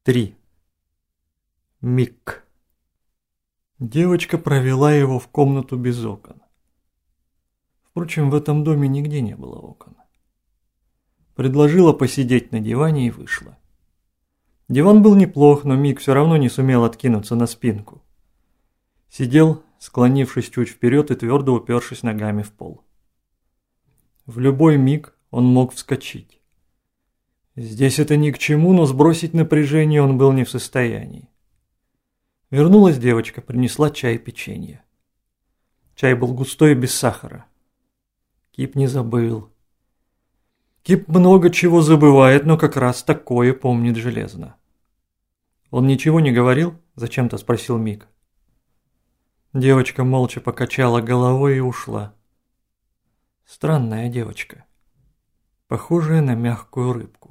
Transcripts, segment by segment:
3. Мик. Девочка провела его в комнату без окон. Впрочем, в этом доме нигде не было окон. Предложила посидеть на диване и вышла. Диван был неплох, но Мик все равно не сумел откинуться на спинку. Сидел, склонившись чуть вперед и твердо упершись ногами в пол. В любой миг он мог вскочить. Здесь это ни к чему, но сбросить напряжение он был не в состоянии. Вернулась девочка, принесла чай и печенье. Чай был густой и без сахара. Кип не забыл. Кип много чего забывает, но как раз такое помнит железно. «Он ничего не говорил?» – зачем-то спросил Мик. Девочка молча покачала головой и ушла. Странная девочка, похожая на мягкую рыбку.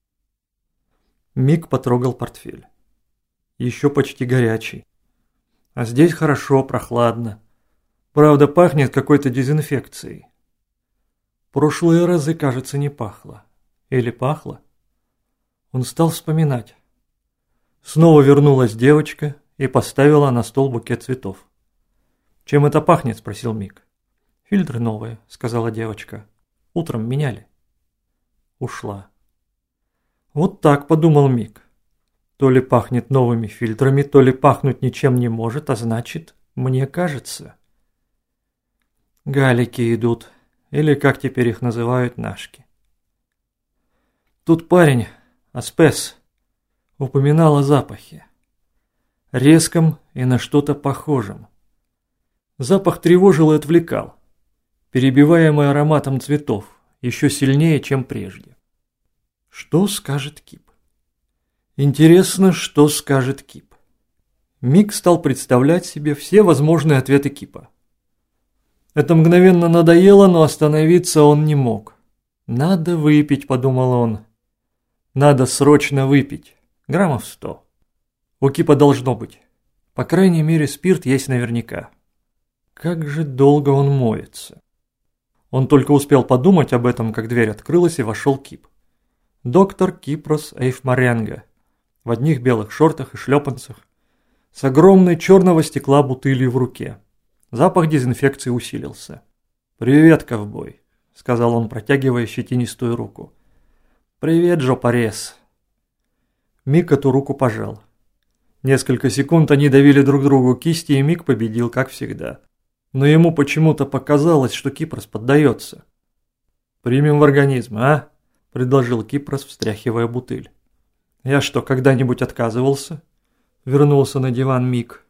Мик потрогал портфель. Еще почти горячий. А здесь хорошо, прохладно. Правда, пахнет какой-то дезинфекцией. Прошлые разы, кажется, не пахло. Или пахло? Он стал вспоминать. Снова вернулась девочка и поставила на стол букет цветов. «Чем это пахнет?» – спросил Мик. «Фильтры новые», – сказала девочка. «Утром меняли». Ушла. Вот так подумал Мик. То ли пахнет новыми фильтрами, то ли пахнуть ничем не может, а значит, мне кажется. Галики идут, или как теперь их называют, нашки. Тут парень, Аспес, упоминал о запахе. Резком и на что-то похожем. Запах тревожил и отвлекал, перебиваемый ароматом цветов, еще сильнее, чем прежде. Что скажет Кип? Интересно, что скажет Кип? Мик стал представлять себе все возможные ответы Кипа. Это мгновенно надоело, но остановиться он не мог. «Надо выпить», – подумал он. «Надо срочно выпить. Граммов 100. У Кипа должно быть. По крайней мере, спирт есть наверняка. Как же долго он моется». Он только успел подумать об этом, как дверь открылась и вошел Кип. Доктор Кипрос Эйфмаренго, в одних белых шортах и шлепанцах, с огромной черного стекла бутылью в руке. Запах дезинфекции усилился. «Привет, ковбой», — сказал он, протягивая щетинистую руку. «Привет, жопорез». Мик эту руку пожал. Несколько секунд они давили друг другу кисти, и Мик победил, как всегда. Но ему почему-то показалось, что Кипрос поддается. «Примем в организм, а?» – предложил Кипрос, встряхивая бутыль. «Я что, когда-нибудь отказывался?» – вернулся на диван Мик.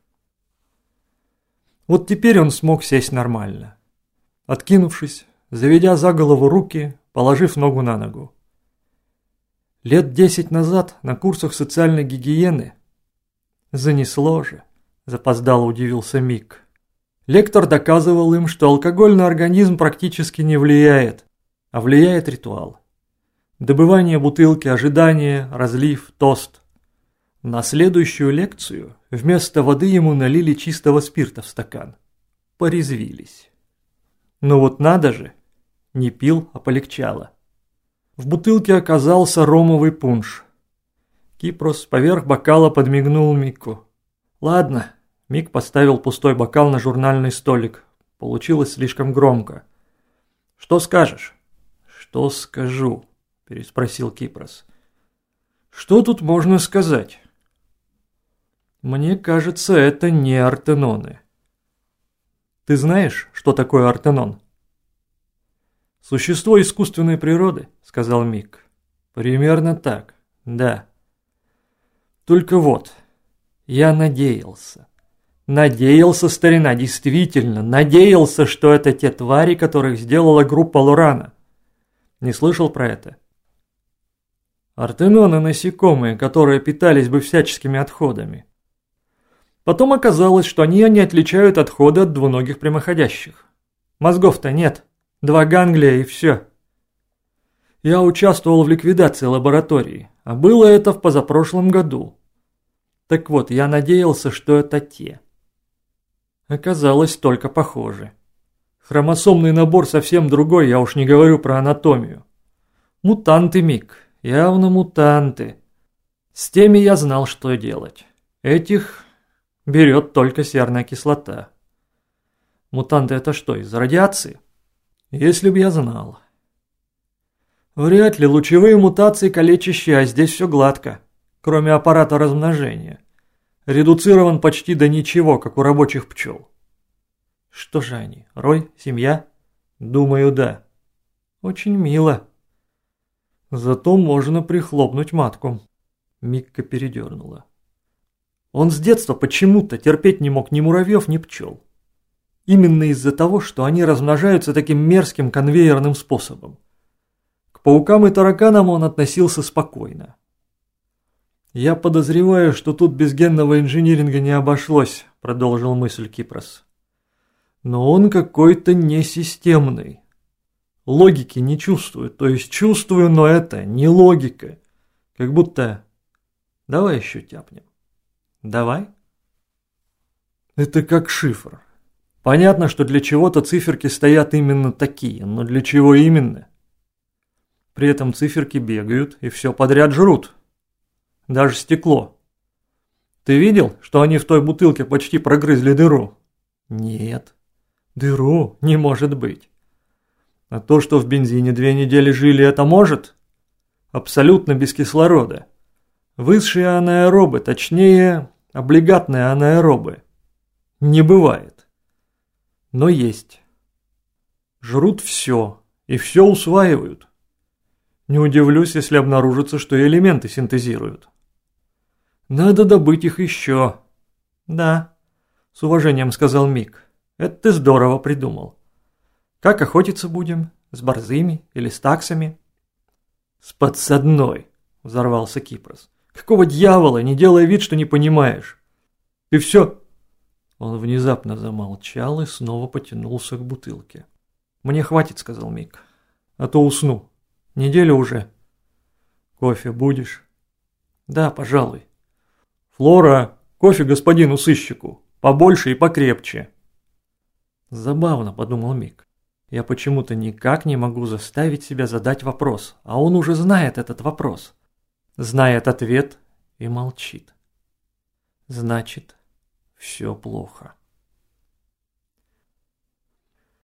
Вот теперь он смог сесть нормально. Откинувшись, заведя за голову руки, положив ногу на ногу. Лет 10 назад на курсах социальной гигиены занесло же, запоздало удивился Мик. Лектор доказывал им, что алкоголь на организм практически не влияет, а влияет ритуал. Добывание бутылки, ожидание, разлив, тост. На следующую лекцию вместо воды ему налили чистого спирта в стакан. Порезвились. Ну вот надо же, не пил, а полегчало. В бутылке оказался ромовый пунш. Кипрос поверх бокала подмигнул Мику. «Ладно». Мик поставил пустой бокал на журнальный столик. Получилось слишком громко. «Что скажешь?» «Что скажу?» – переспросил Кипрос. «Что тут можно сказать?» «Мне кажется, это не артеноны». «Ты знаешь, что такое артенон?» «Существо искусственной природы», – сказал Мик. «Примерно так, да. Только вот, я надеялся. Надеялся, старина, действительно, надеялся, что это те твари, которых сделала группа Лорана. Не слышал про это? Артеноны – насекомые, которые питались бы всяческими отходами. Потом оказалось, что они не отличают отходы от двуногих прямоходящих. Мозгов-то нет, 2 ганглия и все. Я участвовал в ликвидации лаборатории, а было это в позапрошлом году. Так вот, я надеялся, что это те. Оказалось, только похоже. Хромосомный набор совсем другой, я уж не говорю про анатомию. Мутанты, Мик, явно мутанты. С теми я знал, что делать. Этих берет только серная кислота. Мутанты это что, из-за радиации? Если б я знал. Вряд ли лучевые мутации калечащие, а здесь все гладко, кроме аппарата размножения. Редуцирован почти до ничего, как у рабочих пчел. Что же они, рой, семья? Думаю, да. Очень мило. Зато можно прихлопнуть матку. Микка передернула. Он с детства почему-то терпеть не мог ни муравьев, ни пчел. Именно из-за того, что они размножаются таким мерзким конвейерным способом. К паукам и тараканам он относился спокойно. «Я подозреваю, что тут без генного инжиниринга не обошлось», – продолжил мысль Кипрос. «Но он какой-то несистемный. Логики не чувствую, то есть чувствую, но это не логика. Как будто... Давай еще тяпнем». «Давай?» «Это как шифр. Понятно, что для чего-то циферки стоят именно такие, но для чего именно? При этом циферки бегают и все подряд жрут. Даже стекло. Ты видел, что они в той бутылке почти прогрызли дыру? Нет. Дыру не может быть. А то, что в бензине 2 недели жили, это может? Абсолютно без кислорода. Высшие анаэробы, точнее, облигатные анаэробы. Не бывает. Но есть. Жрут все, и все усваивают. Не удивлюсь, если обнаружится, что и элементы синтезируют. Надо добыть их еще. Да, с уважением сказал Мик. Это ты здорово придумал. Как охотиться будем? С борзыми или с таксами? С подсадной, взорвался Кипрос. Какого дьявола, не делай вид, что не понимаешь. Ты все... Он внезапно замолчал и снова потянулся к бутылке. «Мне хватит», — сказал Мик. «А то усну. Неделю уже. Кофе будешь?» «Да, пожалуй». «Флора, кофе господину сыщику. Побольше и покрепче». «Забавно», — подумал Мик. «Я почему-то никак не могу заставить себя задать вопрос, а он уже знает этот вопрос. Знает ответ и молчит. Значит, все плохо».